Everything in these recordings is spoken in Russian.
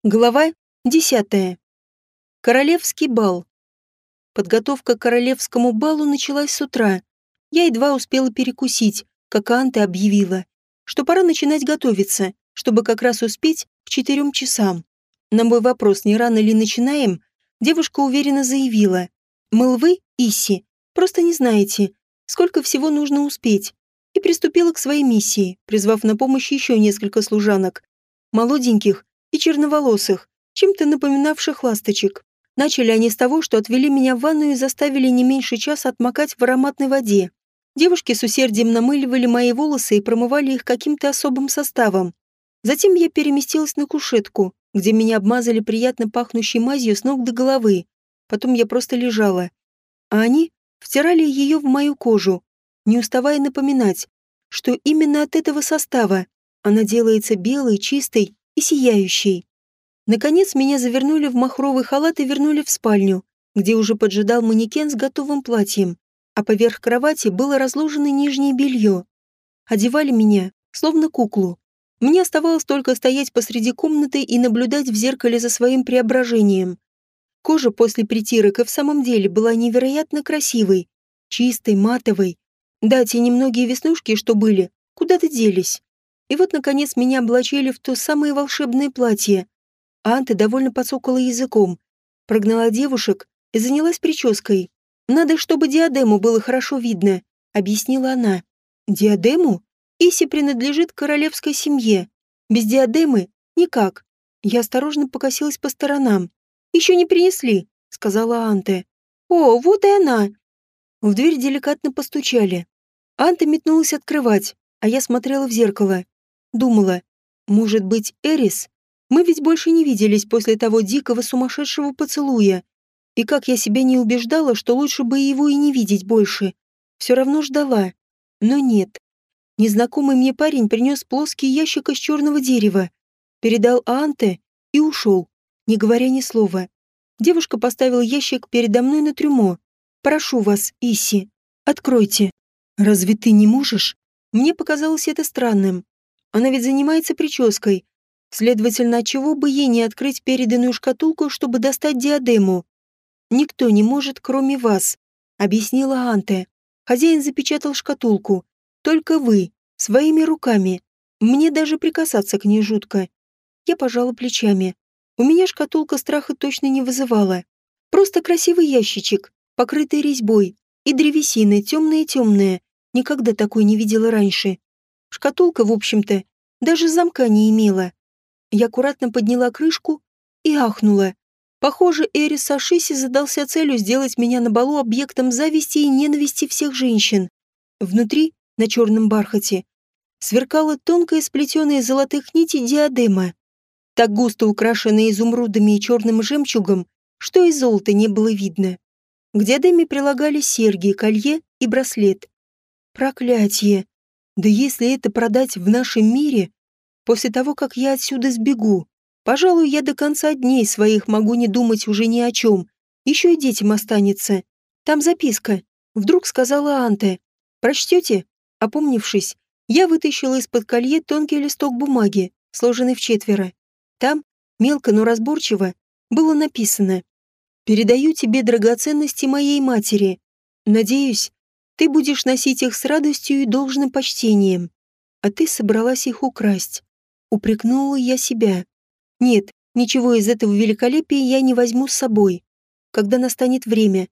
Глава 10. Королевский бал. Подготовка к королевскому балу началась с утра. Я едва успела перекусить, как Анта объявила, что пора начинать готовиться, чтобы как раз успеть к 4 часам. На мой вопрос, не рано ли начинаем, девушка уверенно заявила, мол, вы, Исси, просто не знаете, сколько всего нужно успеть, и приступила к своей миссии, призвав на помощь еще несколько служанок, молоденьких и черноволосых, чем-то напоминавших ласточек. Начали они с того, что отвели меня в ванную и заставили не меньше часа отмокать в ароматной воде. Девушки с усердием намыливали мои волосы и промывали их каким-то особым составом. Затем я переместилась на кушетку, где меня обмазали приятно пахнущей мазью с ног до головы. Потом я просто лежала. А они втирали ее в мою кожу, не уставая напоминать, что именно от этого состава она делается белой, чистой и сияющей. Наконец меня завернули в махровый халат и вернули в спальню, где уже поджидал манекен с готовым платьем, а поверх кровати было разложено нижнее белье. Одевали меня, словно куклу. Мне оставалось только стоять посреди комнаты и наблюдать в зеркале за своим преображением. Кожа после притирок и в самом деле была невероятно красивой, чистой, матовой. Да, те немногие веснушки, что были, куда-то делись. И вот, наконец, меня облачили в то самое волшебное платье. А Анта довольно подсокала языком, прогнала девушек и занялась прической. «Надо, чтобы диадему было хорошо видно», — объяснила она. «Диадему? Иси принадлежит к королевской семье. Без диадемы никак». Я осторожно покосилась по сторонам. «Еще не принесли», — сказала Анте. «О, вот и она!» В дверь деликатно постучали. Анта метнулась открывать, а я смотрела в зеркало. Думала, может быть, Эрис? Мы ведь больше не виделись после того дикого сумасшедшего поцелуя. И как я себя не убеждала, что лучше бы его и не видеть больше. Все равно ждала. Но нет. Незнакомый мне парень принес плоский ящик из черного дерева, передал Анте и ушел, не говоря ни слова. Девушка поставила ящик передо мной на трюмо. «Прошу вас, Исси, откройте». «Разве ты не можешь?» Мне показалось это странным. Она ведь занимается прической. Следовательно, отчего бы ей не открыть переданную шкатулку, чтобы достать диадему? «Никто не может, кроме вас», — объяснила Анте. Хозяин запечатал шкатулку. «Только вы, своими руками. Мне даже прикасаться к ней жутко». Я пожала плечами. У меня шкатулка страха точно не вызывала. Просто красивый ящичек, покрытый резьбой, и древесиной, темная-темная. Никогда такой не видела раньше. Шкатулка, в общем-то, даже замка не имела. Я аккуратно подняла крышку и ахнула. Похоже, Эрис Ашиси задался целью сделать меня на балу объектом зависти и ненависти всех женщин. Внутри, на черном бархате, сверкала тонкая сплетенная из золотых нитей диадема, так густо украшенная изумрудами и черным жемчугом, что и золота не было видно. К диадеме прилагались серьги, колье и браслет. Проклятие! Да если это продать в нашем мире, после того, как я отсюда сбегу, пожалуй, я до конца дней своих могу не думать уже ни о чем. Еще и детям останется. Там записка. Вдруг сказала Анте. Прочтете? Опомнившись, я вытащила из-под колье тонкий листок бумаги, сложенный вчетверо. Там, мелко, но разборчиво, было написано: «Передаю тебе драгоценности моей матери. Надеюсь, ты будешь носить их с радостью и должным почтением. А ты собралась их украсть». Упрекнула я себя. Нет, ничего из этого великолепия я не возьму с собой, когда настанет время.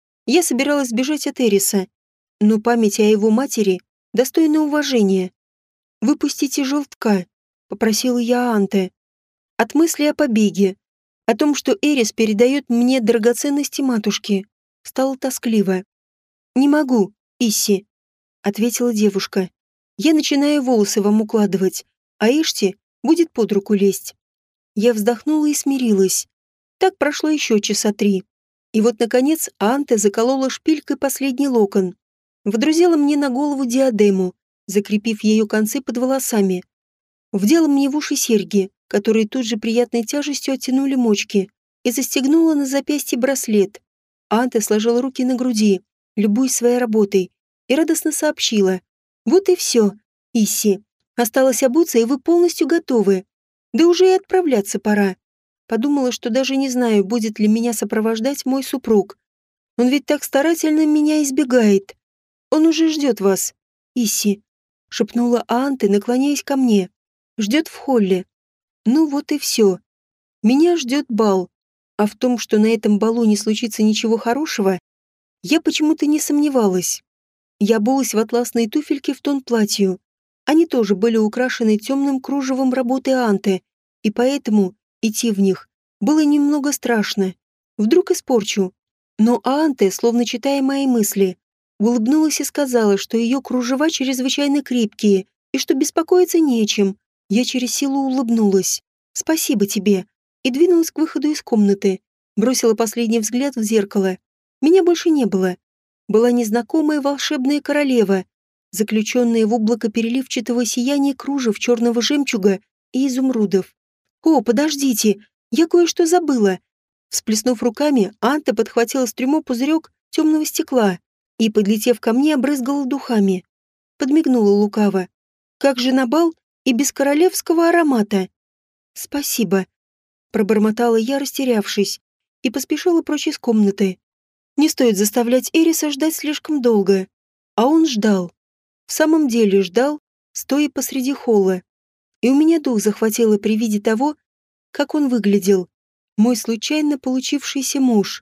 Я собиралась сбежать от Эриса, но память о его матери достойна уважения. «Выпустите желтка», — попросила я Анте. От мысли о побеге, о том, что Эрис передает мне драгоценности матушки, стало тоскливо. «Не могу, Исси», — ответила девушка. «Я начинаю волосы вам укладывать, а Ишти будет под руку лезть». Я вздохнула и смирилась. Так прошло еще часа 3. И вот, наконец, Анте заколола шпилькой последний локон. Водрузила мне на голову диадему, закрепив ее концы под волосами. Вдела мне в уши серьги, которые тут же приятной тяжестью оттянули мочки, и застегнула на запястье браслет. Анте сложила руки на груди, любуясь своей работой, и радостно сообщила: «Вот и все, Исси. Осталось обуться, и вы полностью готовы. Да уже и отправляться пора». Подумала, что даже не знаю, будет ли меня сопровождать мой супруг. Он ведь так старательно меня избегает. Он уже ждет вас, Исси, шепнула Аанте, наклоняясь ко мне. Ждет в холле. Ну вот и все. Меня ждет бал. А в том, что на этом балу не случится ничего хорошего, я почему-то не сомневалась. Я обулась в атласные туфельки в тон платью. Они тоже были украшены темным кружевом работы Анты, и поэтому идти в них было немного страшно. Вдруг испорчу. Но Анте, словно читая мои мысли, улыбнулась и сказала, что ее кружева чрезвычайно крепкие и что беспокоиться не о чем. Я через силу улыбнулась. «Спасибо тебе», и двинулась к выходу из комнаты. Бросила последний взгляд в зеркало. Меня больше не было. Была незнакомая волшебная королева, заключенная в облако переливчатого сияния кружев черного жемчуга и изумрудов. «О, подождите, я кое-что забыла!» Всплеснув руками, Анта подхватила с трюмо пузырек темного стекла и, подлетев ко мне, обрызгала духами. Подмигнула лукаво. «Как же на бал и без королевского аромата!» «Спасибо!» Пробормотала я, растерявшись, и поспешила прочь из комнаты. Не стоит заставлять Эриса ждать слишком долго. А он ждал. В самом деле ждал, стоя посреди холла. И у меня дух захватило при виде того, как он выглядел. Мой случайно получившийся муж.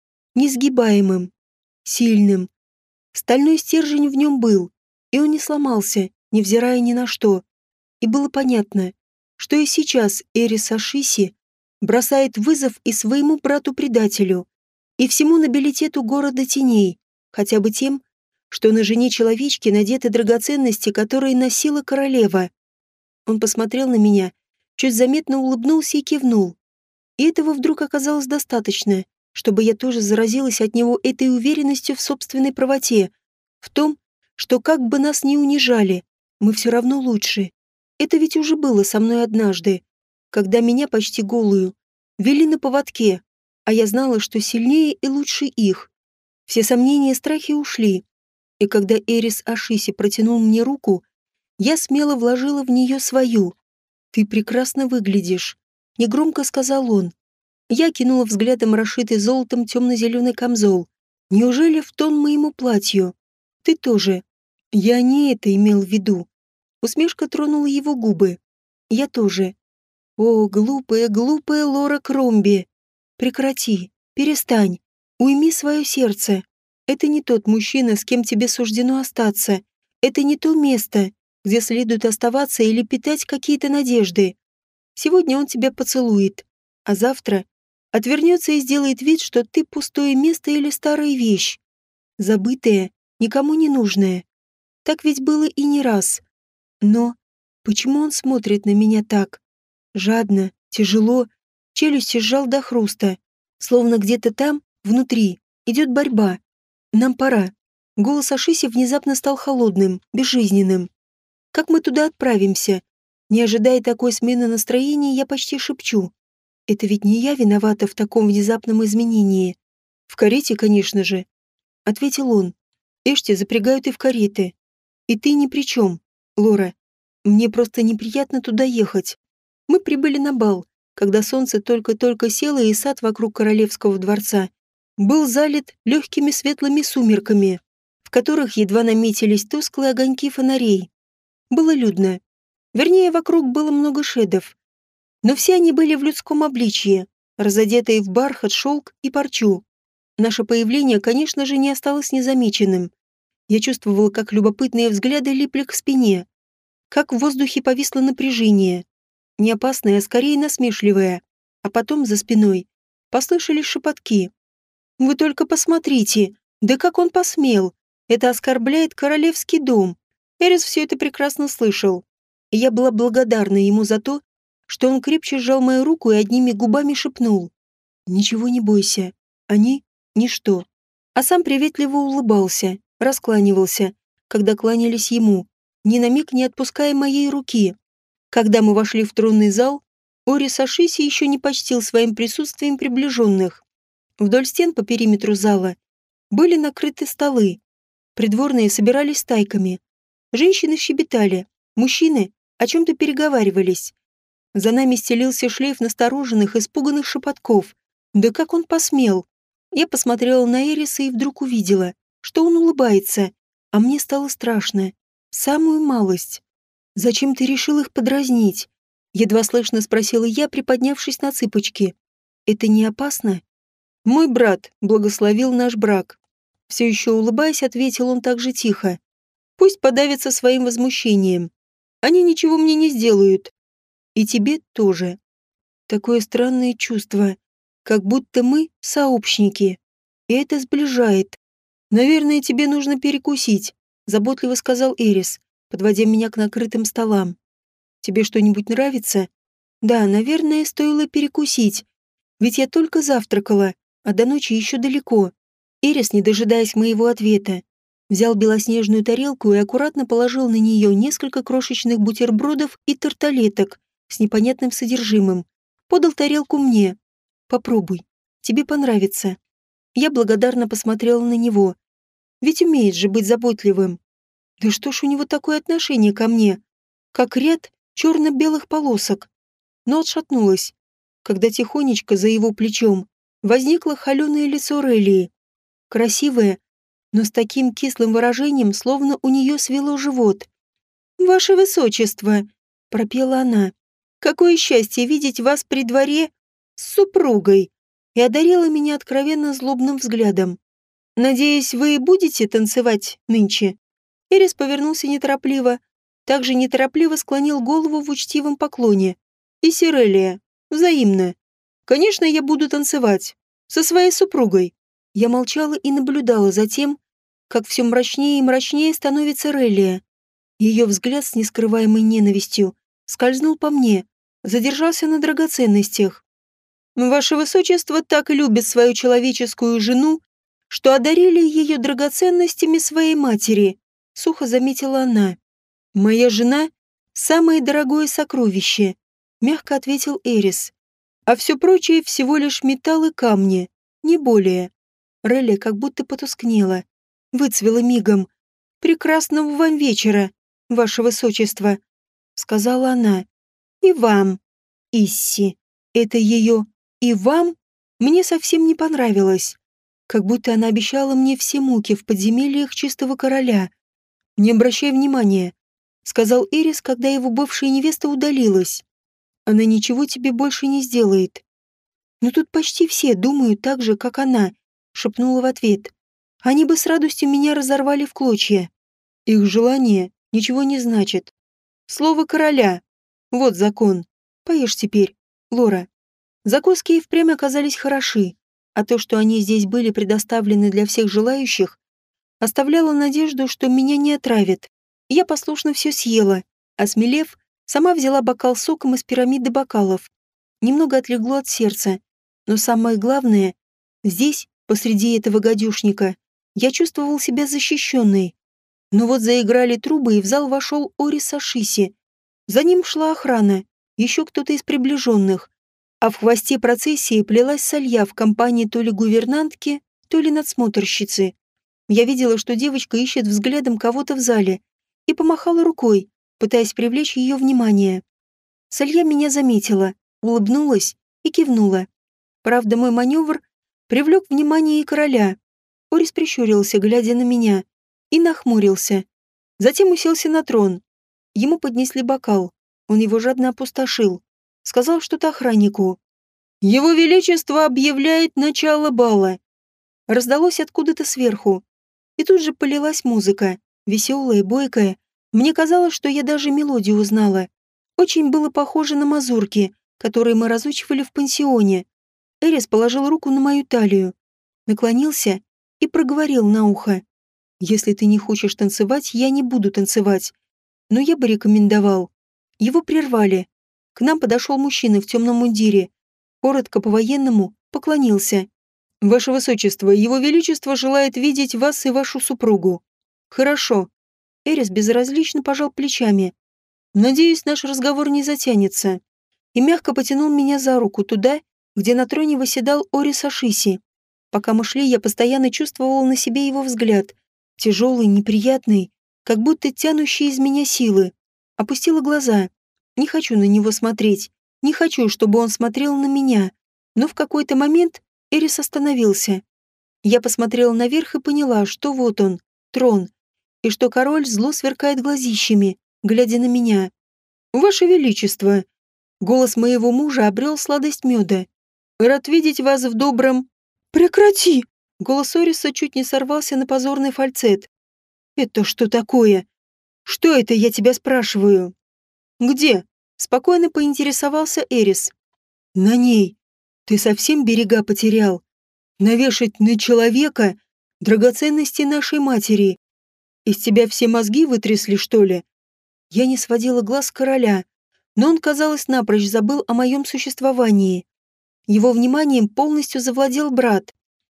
Несгибаемым, сильным. Стальной стержень в нем был, и он не сломался, невзирая ни на что. И было понятно, что и сейчас Эрис Ашиси бросает вызов и своему брату-предателю, и всему нобилитету города теней, хотя бы тем, что на жене человечки надеты драгоценности, которые носила королева. Он посмотрел на меня, чуть заметно улыбнулся и кивнул. И этого вдруг оказалось достаточно, чтобы я тоже заразилась от него этой уверенностью в собственной правоте, в том, что как бы нас ни унижали, мы все равно лучше. Это ведь уже было со мной однажды, когда меня почти голую вели на поводке, а я знала, что сильнее и лучше их. Все сомнения и страхи ушли, и когда Эрис Ашиси протянул мне руку, я смело вложила в нее свою. «Ты прекрасно выглядишь», — негромко сказал он. Я кинула взглядом расшитый золотом темно-зеленый камзол. «Неужели в тон моему платью? Ты тоже». Я не это имел в виду. Усмешка тронула его губы. Я тоже. О, глупая, глупая Лора Кромби. Прекрати, перестань, уйми свое сердце. Это не тот мужчина, с кем тебе суждено остаться. Это не то место, где следует оставаться или питать какие-то надежды. Сегодня он тебя поцелует, а завтра отвернется и сделает вид, что ты пустое место или старая вещь. Забытая, никому не нужная. Так ведь было и не раз. Но почему он смотрит на меня так? Жадно, тяжело, челюсти сжал до хруста. Словно где-то там, внутри, идет борьба. Нам пора. Голос Ашиси внезапно стал холодным, безжизненным. Как мы туда отправимся? Не ожидая такой смены настроения, я почти шепчу. Это ведь не я виновата в таком внезапном изменении. В карете, конечно же. Ответил он. Эшти запрягают и в кареты. И ты ни при чем, Лора. Мне просто неприятно туда ехать. Мы прибыли на бал, когда солнце только-только село, и сад вокруг королевского дворца был залит легкими светлыми сумерками, в которых едва наметились тусклые огоньки фонарей. Было людно. Вернее, вокруг было много шедов. Но все они были в людском обличье, разодетые в бархат, шелк и парчу. Наше появление, конечно же, не осталось незамеченным. Я чувствовала, как любопытные взгляды липли к спине, как в воздухе повисло напряжение. Не опасное, а скорее насмешливое. А потом за спиной послышались шепотки. «Вы только посмотрите! Да как он посмел! Это оскорбляет королевский дом!» Эрис все это прекрасно слышал. И я была благодарна ему за то, что он крепче сжал мою руку и одними губами шепнул. «Ничего не бойся. Они — ничто». А сам приветливо улыбался, раскланивался, когда кланялись ему, ни на миг не отпуская моей руки. Когда мы вошли в тронный зал, Орис Ашиси еще не почтил своим присутствием приближенных. Вдоль стен по периметру зала были накрыты столы. Придворные собирались стайками. Женщины щебетали, мужчины о чем-то переговаривались. За нами стелился шлейф настороженных, испуганных шепотков. Да как он посмел? Я посмотрела на Эриса и вдруг увидела, что он улыбается, а мне стало страшно. Самую малость. «Зачем ты решил их подразнить?» Едва слышно спросила я, приподнявшись на цыпочки. «Это не опасно?» «Мой брат благословил наш брак». Все еще улыбаясь, ответил он так же тихо. «Пусть подавятся своим возмущением. Они ничего мне не сделают. И тебе тоже». Такое странное чувство, как будто мы сообщники. И это сближает. «Наверное, тебе нужно перекусить», — заботливо сказал Эрис, подводя меня к накрытым столам. «Тебе что-нибудь нравится?» «Да, наверное, стоило перекусить. Ведь я только завтракала, а до ночи еще далеко». Эрис, не дожидаясь моего ответа, взял белоснежную тарелку и аккуратно положил на нее несколько крошечных бутербродов и тарталеток с непонятным содержимым. Подал тарелку мне. «Попробуй. Тебе понравится». Я благодарно посмотрела на него. Ведь умеет же быть заботливым. Да что ж у него такое отношение ко мне? Как ряд черно-белых полосок. Но отшатнулась, когда тихонечко за его плечом возникло холеное лицо Релии. Красивое, но с таким кислым выражением, словно у нее свело живот. «Ваше Высочество!» — пропела она. «Какое счастье видеть вас при дворе с супругой!» И одарила меня откровенно злобным взглядом. «Надеюсь, вы будете танцевать нынче?» Эрис повернулся неторопливо, также неторопливо склонил голову в учтивом поклоне. «И Сирелия. Взаимно. Конечно, я буду танцевать. Со своей супругой». Я молчала и наблюдала за тем, как все мрачнее и мрачнее становится Релия. Ее взгляд с нескрываемой ненавистью скользнул по мне, задержался на драгоценностях. «Ваше Высочество так любит свою человеческую жену, что одарили ее драгоценностями своей матери», — сухо заметила она. «Моя жена — самое дорогое сокровище», — мягко ответил Эрис. «А все прочее всего лишь металл и камни, не более». Релли как будто потускнела, выцвела мигом. «Прекрасного вам вечера, ваше высочество», — сказала она. «И вам, Исси». Это ее «и вам» мне совсем не понравилось. Как будто она обещала мне все муки в подземельях чистого короля. «Не обращай внимания», — сказал Эрис, когда его бывшая невеста удалилась. «Она ничего тебе больше не сделает». «Но тут почти все думают так же, как она», — шепнула в ответ. «Они бы с радостью меня разорвали в клочья. Их желание ничего не значит. Слово короля. Вот закон. Поешь теперь, Лора». Закуски и впрямь оказались хороши, а то, что они здесь были предоставлены для всех желающих, оставляло надежду, что меня не отравят. Я послушно все съела, осмелев, сама взяла бокал с соком из пирамиды бокалов. Немного отлегло от сердца, но самое главное, здесь, посреди этого гадюшника, я чувствовал себя защищенной. Но вот заиграли трубы, и в зал вошел Орис Ашиси. За ним шла охрана, еще кто-то из приближенных, а в хвосте процессии плелась Салья в компании то ли гувернантки, то ли надсмотрщицы. Я видела, что девочка ищет взглядом кого-то в зале, и помахала рукой, пытаясь привлечь ее внимание. Салья меня заметила, улыбнулась и кивнула. Правда, мой маневр привлек внимание и короля. Орис прищурился, глядя на меня, и нахмурился. Затем уселся на трон. Ему поднесли бокал, он его жадно опустошил. Сказал что-то охраннику. «Его Величество объявляет начало бала». Раздалось откуда-то сверху. И тут же полилась музыка, веселая, бойкая. Мне казалось, что я даже мелодию узнала. Очень было похоже на мазурки, которые мы разучивали в пансионе. Эрис положил руку на мою талию, наклонился и проговорил на ухо. «Если ты не хочешь танцевать, я не буду танцевать. Но я бы рекомендовал». Его прервали. К нам подошел мужчина в темном мундире. Коротко по-военному поклонился. «Ваше Высочество, Его Величество желает видеть вас и вашу супругу». «Хорошо». Эрис безразлично пожал плечами. «Надеюсь, наш разговор не затянется». И мягко потянул меня за руку туда, где на троне восседал Орис Ашиси. Пока мы шли, я постоянно чувствовала на себе его взгляд. Тяжелый, неприятный, как будто тянущий из меня силы. Опустила глаза. Не хочу на него смотреть. Не хочу, чтобы он смотрел на меня. Но в какой-то момент Эрис остановился. Я посмотрела наверх и поняла, что вот он, трон, и что король зло сверкает глазищами, глядя на меня. «Ваше Величество!» Голос моего мужа обрел сладость меда. «Рад видеть вас в добром...» «Прекрати!» Голос Ориса чуть не сорвался на позорный фальцет. «Это что такое? Что это, я тебя спрашиваю?» «Где?» Спокойно поинтересовался Эрис. «На ней. Ты совсем берега потерял? Навешать на человека драгоценности нашей матери. Из тебя все мозги вытрясли, что ли?» Я не сводила глаз с короля, но он, казалось, напрочь забыл о моем существовании. Его вниманием полностью завладел брат.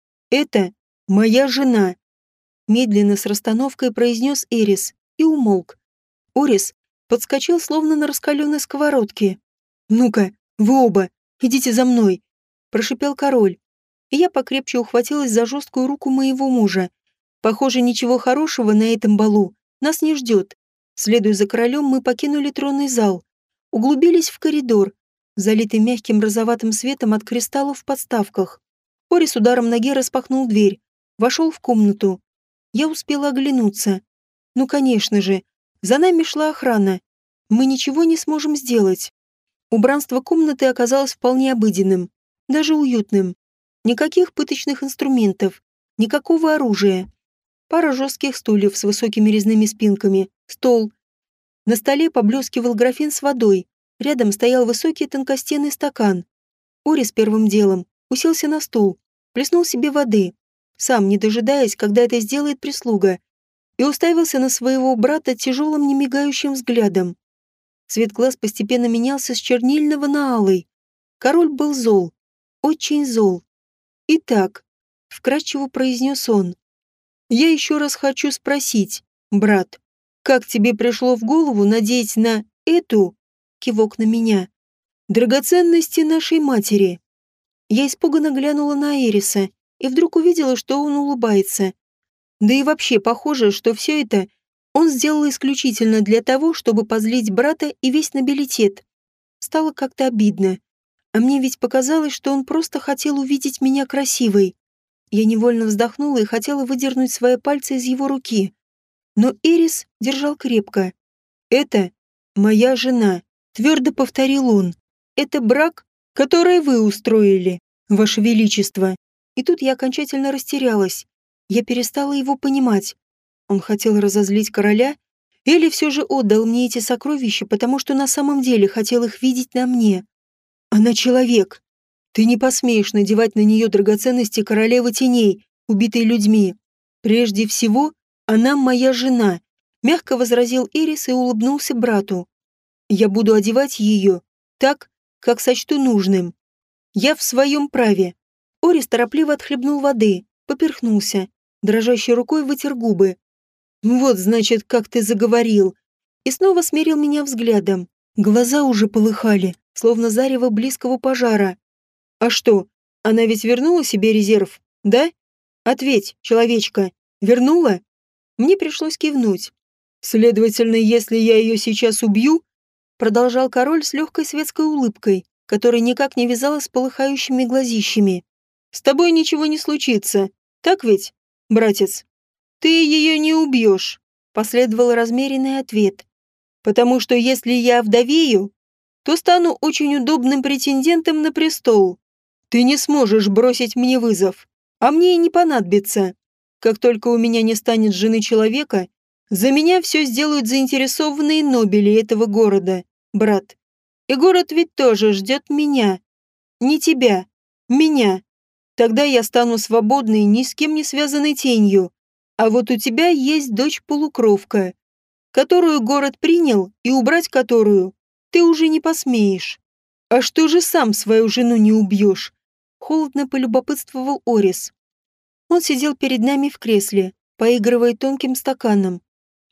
«Это моя жена», — медленно с расстановкой произнес Эрис и умолк. Орис подскочил, словно на раскаленной сковородке. «Ну-ка, вы оба, идите за мной», — прошипел король. И я покрепче ухватилась за жесткую руку моего мужа. Похоже, ничего хорошего на этом балу нас не ждет. Следуя за королем, мы покинули тронный зал, углубились в коридор, залитый мягким розоватым светом от кристаллов в подставках. Орис ударом ноги распахнул дверь, вошел в комнату. Я успела оглянуться. Ну, конечно же, за нами шла охрана. Мы ничего не сможем сделать. Убранство комнаты оказалось вполне обыденным, даже уютным. Никаких пыточных инструментов, никакого оружия. Пара жестких стульев с высокими резными спинками, стол. На столе поблескивал графин с водой. Рядом стоял высокий тонкостенный стакан. Орис первым делом уселся на стул, плеснул себе воды, сам не дожидаясь, когда это сделает прислуга, и уставился на своего брата тяжелым немигающим взглядом. Цвет глаз постепенно менялся с чернильного на алый. Король был зол, очень зол. «Итак», — вкратчиво произнес он, — «я еще раз хочу спросить, брат, как тебе пришло в голову надеть на эту, кивок на меня, драгоценности нашей матери?» Я испуганно глянула на Эриса и вдруг увидела, что он улыбается. Да и вообще похоже, что все это он сделал исключительно для того, чтобы позлить брата и весь нобилитет. Стало как-то обидно. А мне ведь показалось, что он просто хотел увидеть меня красивой. Я невольно вздохнула и хотела выдернуть свои пальцы из его руки. Но Эрис держал крепко. «Это моя жена», — твердо повторил он. «Это брак, который вы устроили, Ваше Величество». И тут я окончательно растерялась. Я перестала его понимать. Он хотел разозлить короля или все же отдал мне эти сокровища, потому что на самом деле хотел их видеть на мне. Она человек. Ты не посмеешь надевать на нее драгоценности королевы теней, убитой людьми. Прежде всего, она моя жена, мягко возразил Эрис и улыбнулся брату. Я буду одевать ее так, как сочту нужным. Я в своем праве. Орис торопливо отхлебнул воды, поперхнулся, дрожащей рукой вытер губы. «Вот, значит, как ты заговорил!» И снова смерил меня взглядом. Глаза уже полыхали, словно зарево близкого пожара. «А что, она ведь вернула себе резерв, да? Ответь, человечка, вернула?» Мне пришлось кивнуть. «Следовательно, если я ее сейчас убью...» Продолжал король с легкой светской улыбкой, которая никак не вязалась с полыхающими глазищами. «С тобой ничего не случится, так ведь, братец?» «Ты ее не убьешь», — последовал размеренный ответ. «Потому что если я вдовею, то стану очень удобным претендентом на престол. Ты не сможешь бросить мне вызов, а мне и не понадобится. Как только у меня не станет жены человека, за меня все сделают заинтересованные нобели этого города, брат. И город ведь тоже ждет меня. Не тебя, меня. Тогда я стану свободной, ни с кем не связанной тенью. А вот у тебя есть дочь-полукровка, которую город принял и убрать которую ты уже не посмеешь. А что же сам свою жену не убьешь?» Холодно полюбопытствовал Орис. Он сидел перед нами в кресле, поигрывая тонким стаканом.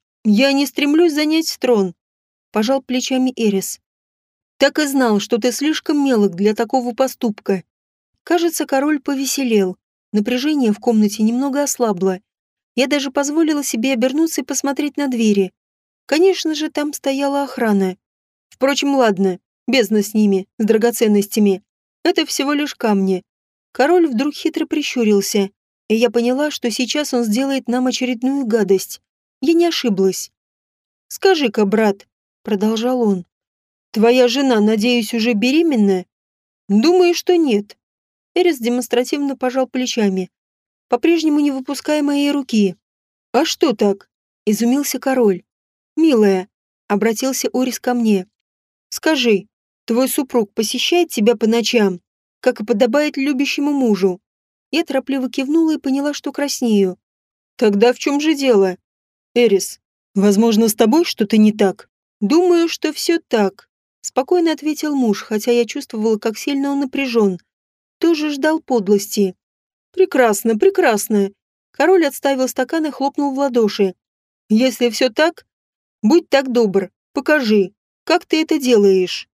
«Я не стремлюсь занять трон», — пожал плечами Эрис. «Так и знал, что ты слишком мелок для такого поступка». Кажется, король повеселел. Напряжение в комнате немного ослабло. Я даже позволила себе обернуться и посмотреть на двери. Конечно же, там стояла охрана. Впрочем, ладно, Бездна с ними, с драгоценностями. Это всего лишь камни. Король вдруг хитро прищурился, и я поняла, что сейчас он сделает нам очередную гадость. Я не ошиблась. «Скажи-ка, брат», — продолжал он, — «твоя жена, надеюсь, уже беременна?» «Думаю, что нет». Эрис демонстративно пожал плечами, по-прежнему не выпуская моей руки. «А что так?» — изумился король. «Милая», — обратился Орис ко мне, — «скажи, твой супруг посещает тебя по ночам, как и подобает любящему мужу?» Я торопливо кивнула и поняла, что краснею. «Тогда в чем же дело?» «Эрис, возможно, с тобой что-то не так?» «Думаю, что все так», — спокойно ответил муж, хотя я чувствовала, как сильно он напряжен. Тоже ждал подлости. «Прекрасно, прекрасно!» Король отставил стакан и хлопнул в ладоши. «Если все так, будь так добр, покажи, как ты это делаешь».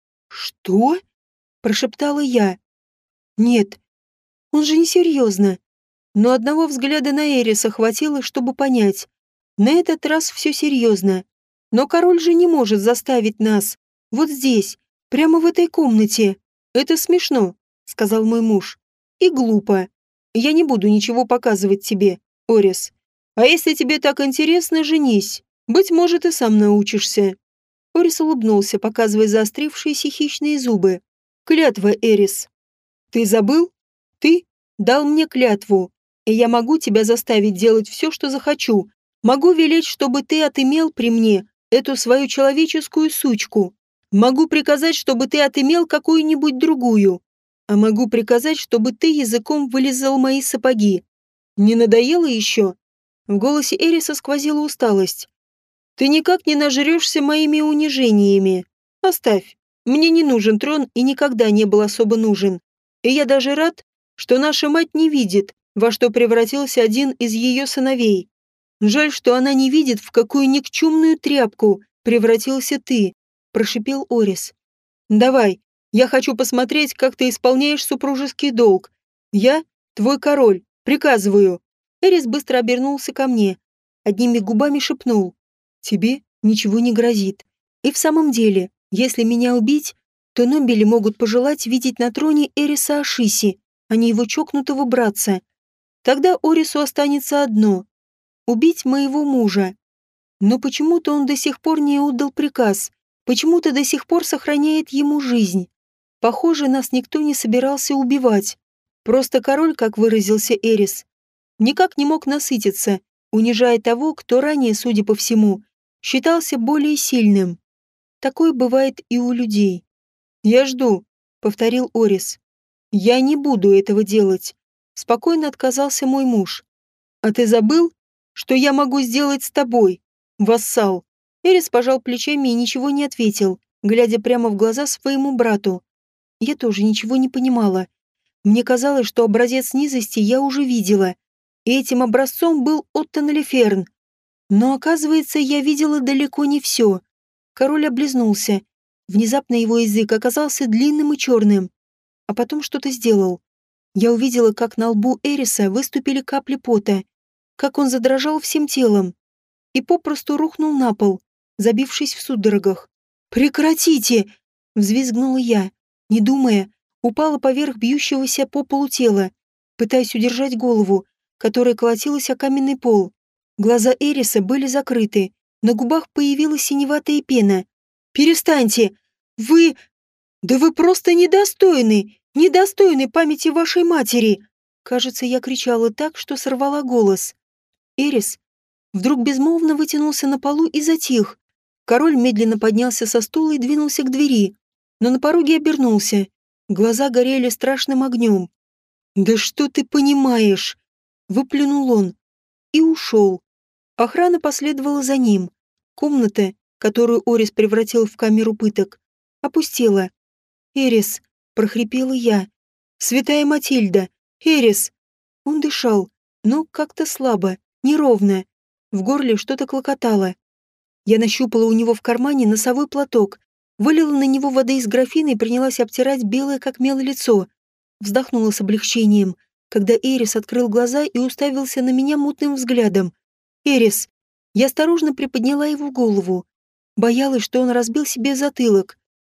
«Что?» – прошептала я. «Нет, он же не серьезно». Но одного взгляда на Эриса хватило, чтобы понять. На этот раз все серьезно. Но король же не может заставить нас. Вот здесь, прямо в этой комнате. Это смешно, сказал мой муж. И глупо. Я не буду ничего показывать тебе, Орис. А если тебе так интересно, женись. Быть может, и сам научишься. Орис улыбнулся, показывая заострившиеся хищные зубы. Клятва, Эрис. Ты забыл? Ты дал мне клятву. И я могу тебя заставить делать все, что захочу. Могу велеть, чтобы ты отымел при мне эту свою человеческую сучку. Могу приказать, чтобы ты отымел какую-нибудь другую. А могу приказать, чтобы ты языком вылизал мои сапоги. Не надоело еще?» В голосе Эриса сквозила усталость. «Ты никак не нажрешься моими унижениями. Оставь. Мне не нужен трон и никогда не был особо нужен. И я даже рад, что наша мать не видит, во что превратился один из ее сыновей. Жаль, что она не видит, в какую никчемную тряпку превратился ты», – прошипел Орис. «Давай, я хочу посмотреть, как ты исполняешь супружеский долг. Я твой король, приказываю». Эрис быстро обернулся ко мне, одними губами шепнул: «Тебе ничего не грозит. И в самом деле, если меня убить, то Нобели могут пожелать видеть на троне Эриса Ашиси, а не его чокнутого братца. Тогда Орису останется одно — убить моего мужа. Но почему-то он до сих пор не отдал приказ, почему-то до сих пор сохраняет ему жизнь. Похоже, нас никто не собирался убивать. Просто король, как выразился Эрис, никак не мог насытиться, унижая того, кто ранее, судя по всему, считался более сильным. Такое бывает и у людей. «Я жду», — повторил Орис. «Я не буду этого делать», — спокойно отказался мой муж. «А ты забыл, что я могу сделать с тобой, вассал?» Эрис пожал плечами и ничего не ответил, глядя прямо в глаза своему брату. Я тоже ничего не понимала. Мне казалось, что образец низости я уже видела, и этим образцом был Оттон Леферн. Но, оказывается, я видела далеко не все. Король облизнулся. Внезапно его язык оказался длинным и черным. А потом что-то сделал. Я увидела, как на лбу Эриса выступили капли пота, как он задрожал всем телом и попросту рухнул на пол, забившись в судорогах. «Прекратите!» — взвизгнула я, не думая, упала поверх бьющегося по полу тела, пытаясь удержать голову, которая колотилась о каменный пол. Глаза Эриса были закрыты, на губах появилась синеватая пена. «Перестаньте! Вы... Да вы просто недостойны! Недостойны памяти вашей матери!» Кажется, я кричала так, что сорвала голос. Эрис вдруг безмолвно вытянулся на полу и затих. Король медленно поднялся со стула и двинулся к двери, но на пороге обернулся. Глаза горели страшным огнем. «Да что ты понимаешь?» — выплюнул он и ушел. Охрана последовала за ним. Комната, которую Орис превратил в камеру пыток, опустела. «Эрис!» — прохрипела я. «Святая Матильда! Эрис!» Он дышал, но как-то слабо, неровно. В горле что-то клокотало. Я нащупала у него в кармане носовой платок, вылила на него воды из графина и принялась обтирать белое как мел лицо. Вздохнула с облегчением, когда Эрис открыл глаза и уставился на меня мутным взглядом. «Эрис!» Я осторожно приподняла его голову. Боялась, что он разбил себе затылок.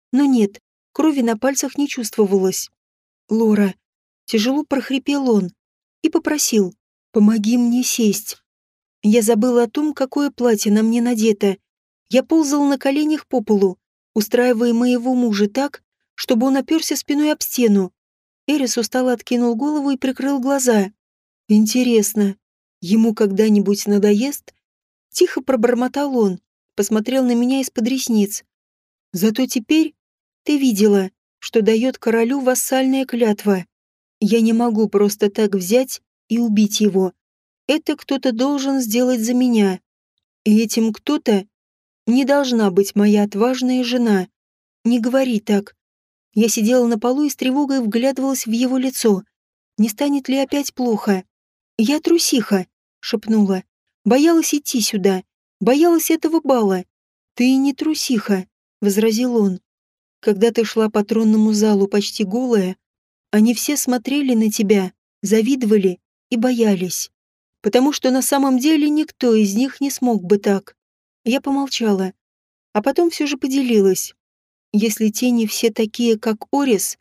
Но нет, крови на пальцах не чувствовалось. «Лора», — тяжело прохрипел он и попросил, «помоги мне сесть». Я забыла о том, какое платье на мне надето. Я ползал на коленях по полу, устраивая моего мужа так, чтобы он оперся спиной об стену. Эрис устало откинул голову и прикрыл глаза. «Интересно, ему когда-нибудь надоест?» Тихо пробормотал он, посмотрел на меня из-под ресниц. «Зато теперь ты видела, что дает королю вассальная клятва. Я не могу просто так взять и убить его. Это кто-то должен сделать за меня. И этим кто-то не должна быть моя отважная жена. Не говори так». Я сидела на полу и с тревогой вглядывалась в его лицо. Не станет ли опять плохо? «Я трусиха», — шепнула. «Боялась идти сюда. Боялась этого бала». «Ты и не трусиха», — возразил он. «Когда ты шла по тронному залу почти голая, они все смотрели на тебя, завидовали и боялись. Потому что на самом деле никто из них не смог бы так». Я помолчала, а потом все же поделилась. Если тени все такие, как Орис,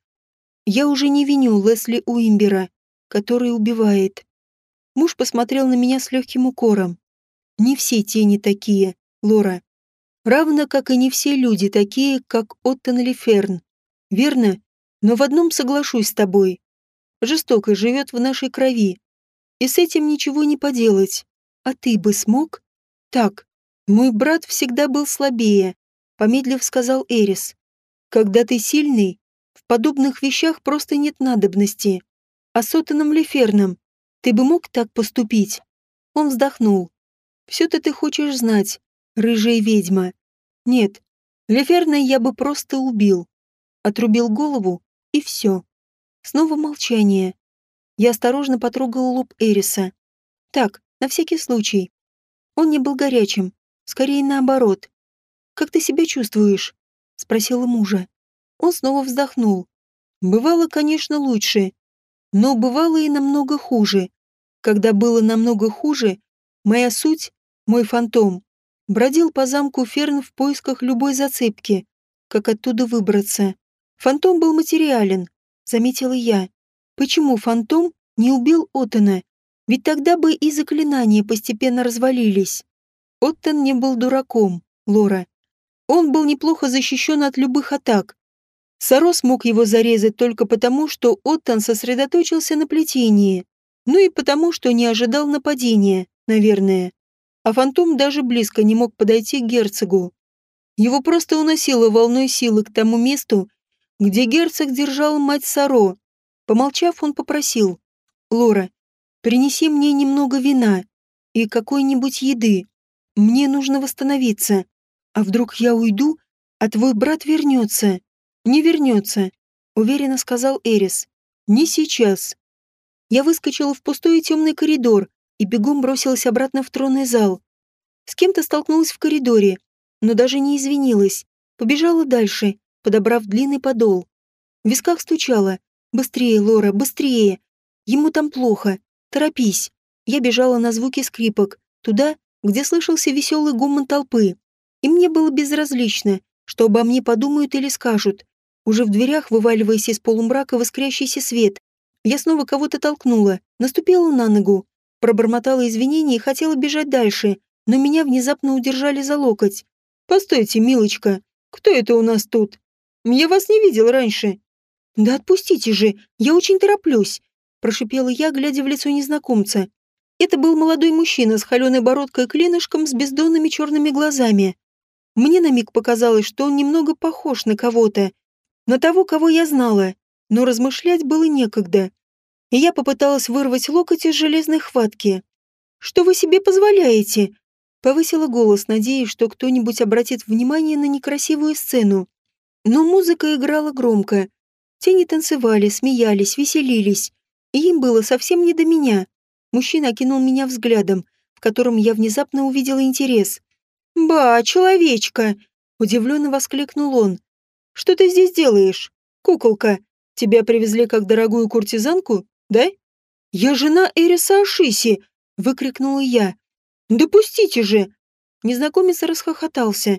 я уже не виню Лесли Уимбера, который убивает. Муж посмотрел на меня с легким укором. Не все тени такие, Лора. Равно как и не все люди такие, как Оттон или Ферн. Верно? Но в одном соглашусь с тобой. Жестокость живет в нашей крови. И с этим ничего не поделать. А ты бы смог? Так, мой брат всегда был слабее, помедлив сказал Эрис. Когда ты сильный, в подобных вещах просто нет надобности. А с Оттоном Леферном ты бы мог так поступить? Он вздохнул. Все-то ты хочешь знать, рыжая ведьма. Нет, Леферна я бы просто убил. Отрубил голову, и все. Снова молчание. Я осторожно потрогал лоб Эриса. Так, на всякий случай. Он не был горячим, скорее наоборот. «Как ты себя чувствуешь?» — спросила мужа. Он снова вздохнул. «Бывало, конечно, лучше, но бывало и намного хуже. Когда было намного хуже, моя суть, мой фантом, бродил по замку Ферн в поисках любой зацепки, как оттуда выбраться. Фантом был материален, заметила я. Почему фантом не убил Оттона? Ведь тогда бы и заклинания постепенно развалились. Оттон не был дураком, Лора. Он был неплохо защищен от любых атак. Саро смог его зарезать только потому, что Оттон сосредоточился на плетении. Ну и потому, что не ожидал нападения, наверное. А фантом даже близко не мог подойти к герцогу. Его просто уносило волной силы к тому месту, где герцог держал мать Саро. Помолчав, он попросил: «Лора, принеси мне немного вина и какой-нибудь еды. Мне нужно восстановиться. А вдруг я уйду, а твой брат вернется?» «Не вернется», — уверенно сказал Эрис. «Не сейчас». Я выскочила в пустой и темный коридор и бегом бросилась обратно в тронный зал. С кем-то столкнулась в коридоре, но даже не извинилась. Побежала дальше, подобрав длинный подол. В висках стучало. «Быстрее, Лора, быстрее! Ему там плохо. Торопись!» Я бежала на звуки скрипок, туда, где слышался веселый гомон толпы. И мне было безразлично, что обо мне подумают или скажут. Уже в дверях, вываливаясь из полумрака в искрящийся свет, я снова кого-то толкнула, наступила на ногу, пробормотала извинения и хотела бежать дальше, но меня внезапно удержали за локоть. «Постойте, милочка, кто это у нас тут? Я вас не видел раньше». «Да отпустите же, я очень тороплюсь», – прошипела я, глядя в лицо незнакомца. Это был молодой мужчина с холеной бородкой и клинышком с бездонными черными глазами. Мне на миг показалось, что он немного похож на кого-то, на того, кого я знала, но размышлять было некогда. И я попыталась вырвать локоть из железной хватки. «Что вы себе позволяете?» Повысила голос, надеясь, что кто-нибудь обратит внимание на некрасивую сцену. Но музыка играла громко. Тени танцевали, смеялись, веселились. И им было совсем не до меня. Мужчина окинул меня взглядом, в котором я внезапно увидела интерес. «Ба, человечка!» – удивленно воскликнул он. «Что ты здесь делаешь? Куколка, тебя привезли как дорогую куртизанку, да?» «Я жена Эриса Ашиси!» – выкрикнула я. «Допустите же!» Незнакомец расхохотался.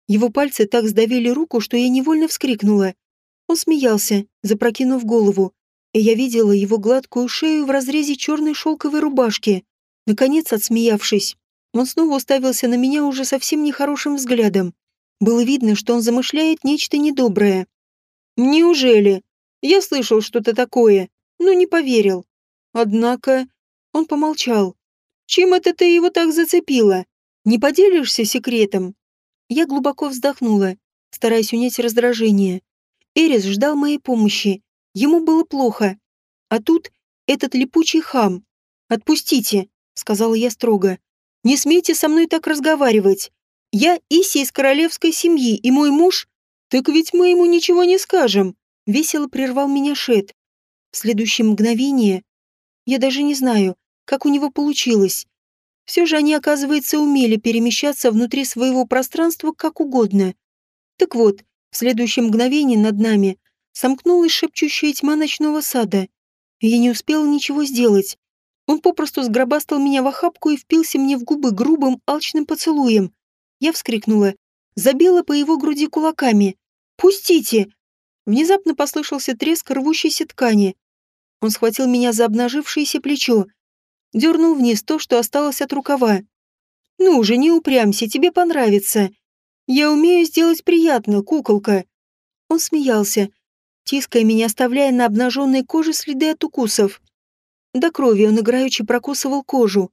Его пальцы так сдавили руку, что я невольно вскрикнула. Он смеялся, запрокинув голову, и я видела его гладкую шею в разрезе черной шелковой рубашки. Наконец, отсмеявшись, он снова уставился на меня уже совсем нехорошим взглядом. Было видно, что он замышляет нечто недоброе. «Неужели? Я слышал что-то такое, но не поверил. Однако...» Он помолчал. «Чем это ты его так зацепила? Не поделишься секретом?» Я глубоко вздохнула, стараясь унять раздражение. Эрис ждал моей помощи. Ему было плохо. А тут этот липучий хам. «Отпустите», — сказала я строго. «Не смейте со мной так разговаривать. Я Иси из королевской семьи, и мой муж...» «Так ведь мы ему ничего не скажем», — весело прервал меня Шет. В следующее мгновение... Я даже не знаю, как у него получилось. Все же они, оказывается, умели перемещаться внутри своего пространства как угодно. Так вот, в следующее мгновение над нами сомкнулась шепчущая тьма ночного сада, и я не успела ничего сделать. Он попросту сгробастал меня в охапку и впился мне в губы грубым, алчным поцелуем. Я вскрикнула, забила по его груди кулаками. «Пустите!» Внезапно послышался треск рвущейся ткани. Он схватил меня за обнажившееся плечо, дернул вниз то, что осталось от рукава. «Ну же, не упрямься, тебе понравится. Я умею сделать приятно, куколка». Он смеялся, тиская меня, оставляя на обнаженной коже следы от укусов. До крови он играючи прокусывал кожу.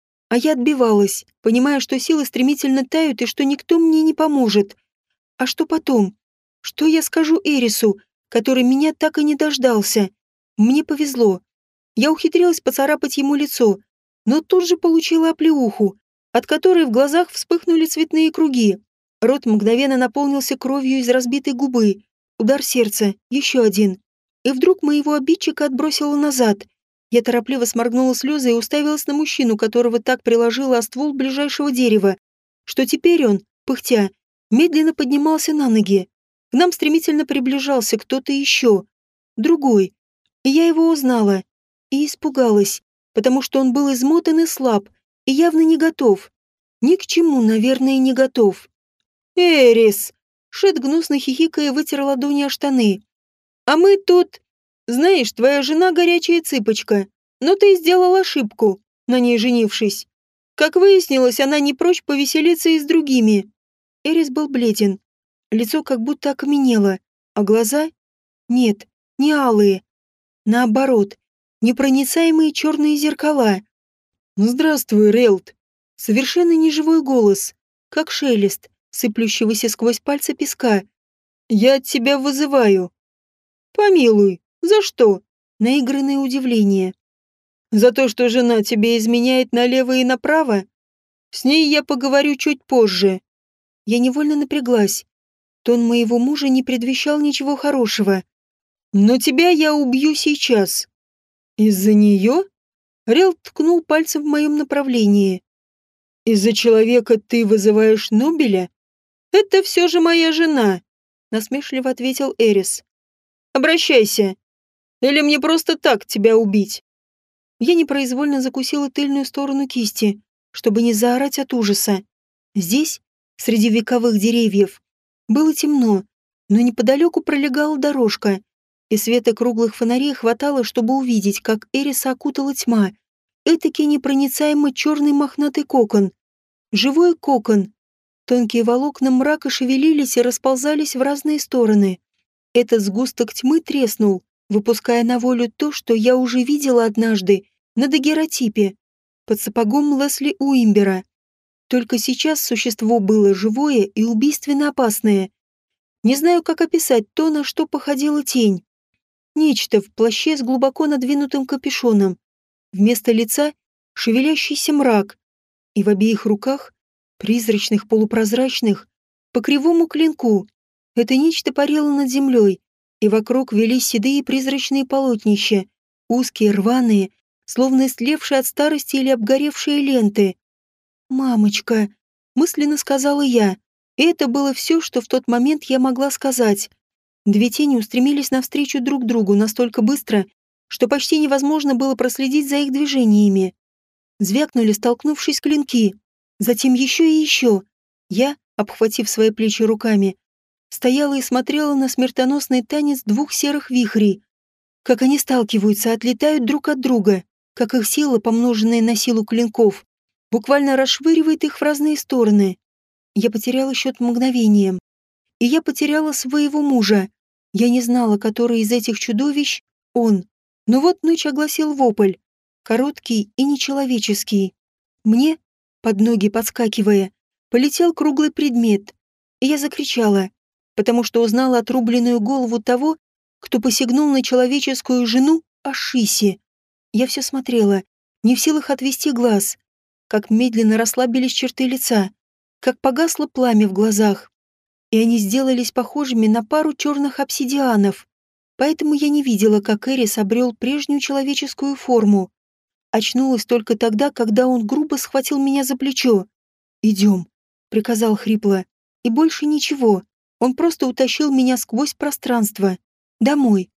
А я отбивалась, понимая, что силы стремительно тают и что никто мне не поможет. А что потом? Что я скажу Эрису, который меня так и не дождался? Мне повезло. Я ухитрилась поцарапать ему лицо, но тут же получила оплеуху, от которой в глазах вспыхнули цветные круги. Рот мгновенно наполнился кровью из разбитой губы. Удар сердца, еще один. И вдруг моего обидчика отбросило назад. Я торопливо сморгнула слезы и уставилась на мужчину, которого так приложила о ствол ближайшего дерева, что теперь он, пыхтя, медленно поднимался на ноги. К нам стремительно приближался кто-то еще. Другой. И я его узнала. И испугалась, потому что он был измотан и слаб, и явно не готов. Ни к чему, наверное, не готов. «Эрис!» Шет, гнусно хихикая, вытер ладони о штаны. «А мы тут... Знаешь, твоя жена горячая цыпочка, но ты сделал ошибку, на ней женившись. Как выяснилось, она не прочь повеселиться и с другими». Эрис был бледен. Лицо как будто окаменело, а глаза... Нет, не алые. Наоборот, непроницаемые черные зеркала. «Здравствуй, Релт!» Совершенно неживой голос, как шелест, сыплющегося сквозь пальцы песка. «Я тебя вызываю». «Помилуй, за что?» Наигранное удивление. «За то, что жена тебе изменяет налево и направо? С ней я поговорю чуть позже». Я невольно напряглась. Тон моего мужа не предвещал ничего хорошего. «Но тебя я убью сейчас». «Из-за нее?» Рел ткнул пальцем в моем направлении. «Из-за человека ты вызываешь Нобеля? Это все же моя жена», насмешливо ответил Эрис. «Обращайся. Или мне просто так тебя убить?» Я непроизвольно закусила тыльную сторону кисти, чтобы не заорать от ужаса. Здесь, среди вековых деревьев, было темно, но неподалеку пролегала дорожка, и света круглых фонарей хватало, чтобы увидеть, как Эриса окутала тьма. Этакий непроницаемо черный мохнатый кокон. Живой кокон. Тонкие волокна мрака шевелились и расползались в разные стороны. Этот сгусток тьмы треснул, выпуская на волю то, что я уже видела однажды на дагеротипе, под сапогом Лесли Уимбера. Только сейчас существо было живое и убийственно опасное. Не знаю, как описать то, на что походила тень. Нечто в плаще с глубоко надвинутым капюшоном. Вместо лица шевелящийся мрак. И в обеих руках, призрачных, полупрозрачных, по кривому клинку. Это нечто парило над землей, и вокруг велись седые призрачные полотнища, узкие, рваные, словно истлевшие от старости или обгоревшие ленты. «Мамочка», — мысленно сказала я, и это было все, что в тот момент я могла сказать. Две тени устремились навстречу друг другу настолько быстро, что почти невозможно было проследить за их движениями. Звякнули, столкнувшись клинки, затем еще и еще. Я, обхватив свои плечи руками, стояла и смотрела на смертоносный танец двух серых вихрей, как они сталкиваются, отлетают друг от друга, как их сила, помноженная на силу клинков, буквально расшвыривает их в разные стороны. Я потеряла счет мгновением. И я потеряла своего мужа. Я не знала, который из этих чудовищ он. Но вот ночь огласил вопль, короткий и нечеловеческий. Мне, под ноги подскакивая, полетел круглый предмет, и я закричала, потому что узнала отрубленную голову того, кто посягнул на человеческую жену Ашиси. Я все смотрела, не в силах отвести глаз, как медленно расслабились черты лица, как погасло пламя в глазах, и они сделались похожими на пару черных обсидианов. Поэтому я не видела, как Эрис обрел прежнюю человеческую форму. Очнулась только тогда, когда он грубо схватил меня за плечо. «Идем», — приказал хрипло. И больше ничего. Он просто утащил меня сквозь пространство. Домой.